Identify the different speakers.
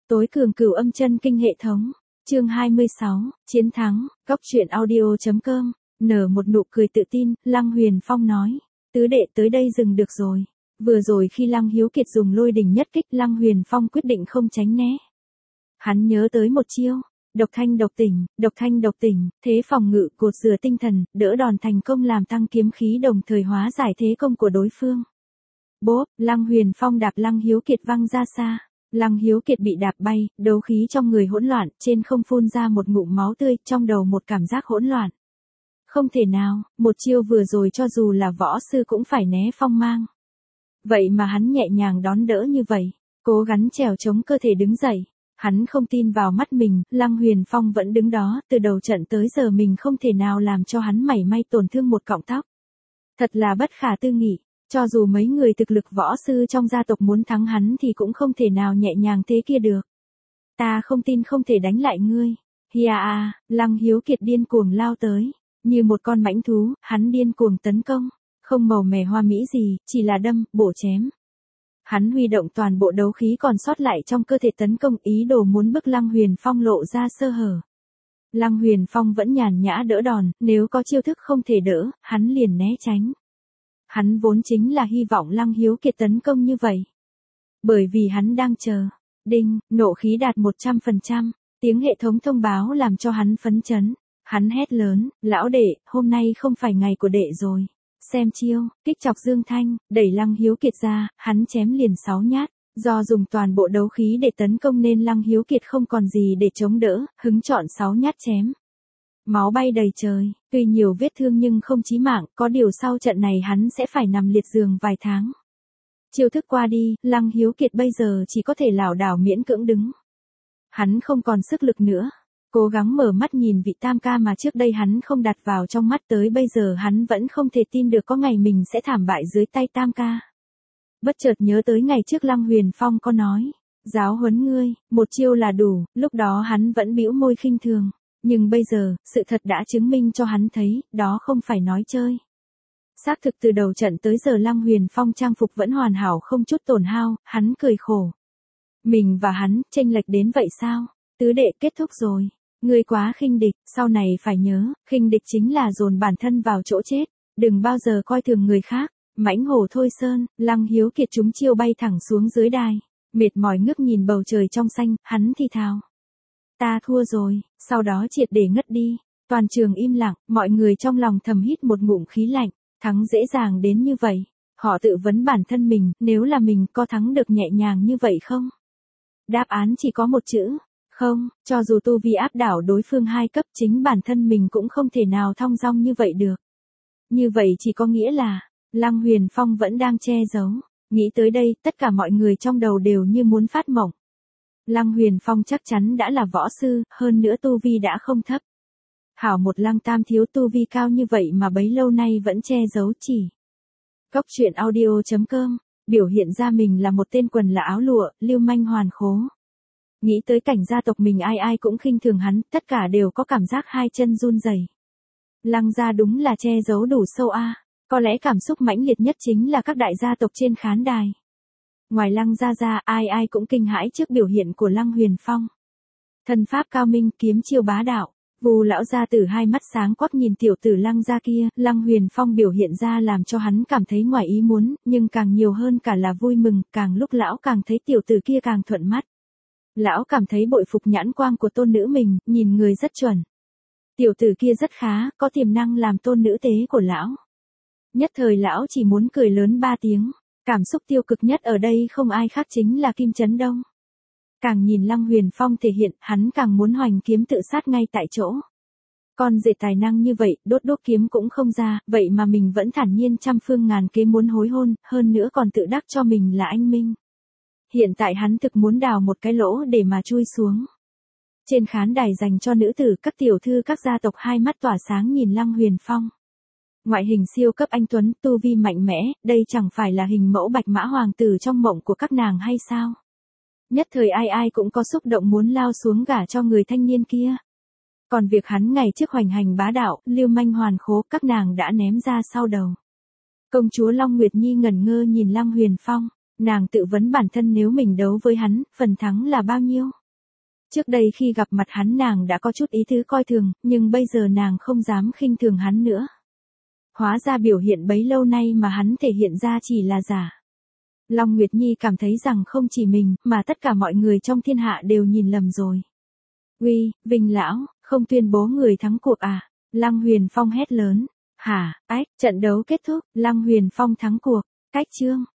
Speaker 1: Tối cường cửu âm chân kinh hệ thống. Chương 26, chiến thắng. Góc truyện audio.com. Nở một nụ cười tự tin, Lăng Huyền Phong nói. Tứ đệ tới đây dừng được rồi. Vừa rồi khi Lăng Hiếu Kiệt dùng lôi đình nhất kích, Lăng Huyền Phong quyết định không tránh né. Hắn nhớ tới một chiêu. Độc thanh độc tỉnh, thế phòng ngự cột dừa tinh thần, đỡ đòn thành công làm tăng kiếm khí đồng thời hóa giải thế công của đối phương. Bốp, Lăng Huyền Phong đạp Lăng Hiếu Kiệt văng ra xa. Lăng Hiếu Kiệt bị đạp bay, đấu khí trong người hỗn loạn, trên không phun ra một ngụm máu tươi, trong đầu một cảm giác hỗn loạn. Không thể nào, một chiêu vừa rồi cho dù là võ sư cũng phải né phong mang. Vậy mà hắn nhẹ nhàng đón đỡ như vậy, cố gắng trèo chống cơ thể đứng dậy. Hắn không tin vào mắt mình, Lăng Huyền Phong vẫn đứng đó, từ đầu trận tới giờ mình không thể nào làm cho hắn mảy may tổn thương một cọng tóc. Thật là bất khả tư nghị, cho dù mấy người thực lực võ sư trong gia tộc muốn thắng hắn thì cũng không thể nào nhẹ nhàng thế kia được. Ta không tin không thể đánh lại ngươi. Hìa à, Lăng Hiếu Kiệt điên cuồng lao tới, như một con mãnh thú, hắn điên cuồng tấn công, không màu mè hoa mỹ gì, chỉ là đâm, bổ chém. Hắn huy động toàn bộ đấu khí còn sót lại trong cơ thể tấn công, ý đồ muốn bức Lăng Huyền Phong lộ ra sơ hở. Lăng Huyền Phong vẫn nhàn nhã đỡ đòn, nếu có chiêu thức không thể đỡ, hắn liền né tránh. Hắn vốn chính là hy vọng Lăng Hiếu Kiệt tấn công như vậy. Bởi vì hắn đang chờ. Đinh, nộ khí đạt 100%, tiếng hệ thống thông báo làm cho hắn phấn chấn. Hắn hét lớn, lão đệ, hôm nay không phải ngày của đệ rồi. Xem chiêu, kích chọc Dương Thanh, đẩy Lăng Hiếu Kiệt ra, hắn chém liền 6 nhát. Do dùng toàn bộ đấu khí để tấn công nên Lăng Hiếu Kiệt không còn gì để chống đỡ, hứng chọn 6 nhát chém. Máu bay đầy trời, tuy nhiều vết thương nhưng không chí mạng, có điều sau trận này hắn sẽ phải nằm liệt giường vài tháng. Chiêu thức qua đi, Lăng Hiếu Kiệt bây giờ chỉ có thể lảo đảo miễn cưỡng đứng. Hắn không còn sức lực nữa. Cố gắng mở mắt nhìn vị tam ca mà trước đây hắn không đặt vào trong mắt, tới bây giờ hắn vẫn không thể tin được có ngày mình sẽ thảm bại dưới tay tam ca. Bất chợt nhớ tới ngày trước Lăng Huyền Phong có nói, giáo huấn ngươi, một chiêu là đủ, lúc đó hắn vẫn bĩu môi khinh thường. Nhưng bây giờ, sự thật đã chứng minh cho hắn thấy, đó không phải nói chơi. Xác thực từ đầu trận tới giờ Lăng Huyền Phong trang phục vẫn hoàn hảo không chút tổn hao, hắn cười khổ. Mình và hắn, chênh lệch đến vậy sao? Tứ đệ kết thúc rồi. Ngươi quá khinh địch, sau này phải nhớ, khinh địch chính là dồn bản thân vào chỗ chết, đừng bao giờ coi thường người khác. Mãnh hổ thôi sơn, Lăng Hiếu Kiệt trúng chiêu bay thẳng xuống dưới đài, mệt mỏi ngước nhìn bầu trời trong xanh, hắn thì thào. Ta thua rồi, sau đó triệt để ngất đi. Toàn trường im lặng, mọi người trong lòng thầm hít một ngụm khí lạnh, thắng dễ dàng đến như vậy. Họ tự vấn bản thân mình, nếu là mình có thắng được nhẹ nhàng như vậy không? Đáp án chỉ có một chữ, không, cho dù tu vi áp đảo đối phương 2 cấp, chính bản thân mình cũng không thể nào thong dong như vậy được. Như vậy chỉ có nghĩa là, Lăng Huyền Phong vẫn đang che giấu. Nghĩ tới đây, tất cả mọi người trong đầu đều như muốn phát mộng. Lăng Huyền Phong chắc chắn đã là võ sư, hơn nữa tu vi đã không thấp. Hảo một Lăng Tam thiếu tu vi cao như vậy mà bấy lâu nay vẫn che giấu chỉ. Góc truyện audio.com, biểu hiện ra mình là một tên quần là áo lụa, lưu manh hoàn khố. Nghĩ tới cảnh gia tộc mình ai ai cũng khinh thường hắn, tất cả đều có cảm giác hai chân run rẩy. Lăng gia đúng là che giấu đủ sâu a. Có lẽ cảm xúc mãnh liệt nhất chính là các đại gia tộc trên khán đài. Ngoài Lăng gia ra, ai ai cũng kinh hãi trước biểu hiện của Lăng Huyền Phong. Thân pháp cao minh, kiếm chiêu bá đạo. Vù lão gia tử hai mắt sáng quắc nhìn tiểu tử Lăng gia kia, Lăng Huyền Phong biểu hiện ra làm cho hắn cảm thấy ngoài ý muốn, nhưng càng nhiều hơn cả là vui mừng, càng lúc lão càng thấy tiểu tử kia càng thuận mắt. Lão cảm thấy bội phục nhãn quang của tôn nữ mình, nhìn người rất chuẩn. Tiểu tử kia rất khá, có tiềm năng làm tôn nữ tế của lão. Nhất thời lão chỉ muốn cười lớn 3 tiếng. Cảm xúc tiêu cực nhất ở đây không ai khác chính là Kim Chấn Đông. Càng nhìn Lăng Huyền Phong thể hiện, hắn càng muốn hoành kiếm tự sát ngay tại chỗ. Con rể tài năng như vậy, đốt kiếm cũng không ra, vậy mà mình vẫn thản nhiên trăm phương ngàn kế muốn hối hôn, hơn nữa còn tự đắc cho mình là anh minh. Hiện tại hắn thực muốn đào một cái lỗ để mà chui xuống. Trên khán đài dành cho nữ tử, các tiểu thư các gia tộc hai mắt tỏa sáng nhìn Lăng Huyền Phong. Ngoại hình siêu cấp anh tuấn, tu vi mạnh mẽ, đây chẳng phải là hình mẫu bạch mã hoàng tử trong mộng của các nàng hay sao? Nhất thời ai ai cũng có xúc động muốn lao xuống gả cho người thanh niên kia. Còn việc hắn ngày trước hoành hành bá đạo, lưu manh hoàn khố, các nàng đã ném ra sau đầu. Công chúa Long Nguyệt Nhi ngẩn ngơ nhìn Lăng Huyền Phong, nàng tự vấn bản thân nếu mình đấu với hắn, phần thắng là bao nhiêu? Trước đây khi gặp mặt hắn nàng đã có chút ý tứ coi thường, nhưng bây giờ nàng không dám khinh thường hắn nữa. Hóa ra biểu hiện bấy lâu nay mà hắn thể hiện ra chỉ là giả. Long Nguyệt Nhi cảm thấy rằng không chỉ mình, mà tất cả mọi người trong thiên hạ đều nhìn lầm rồi. Uy, Vinh lão, không tuyên bố người thắng cuộc à? Lăng Huyền Phong hét lớn. Hả, ách, trận đấu kết thúc, Lăng Huyền Phong thắng cuộc. Cách chương.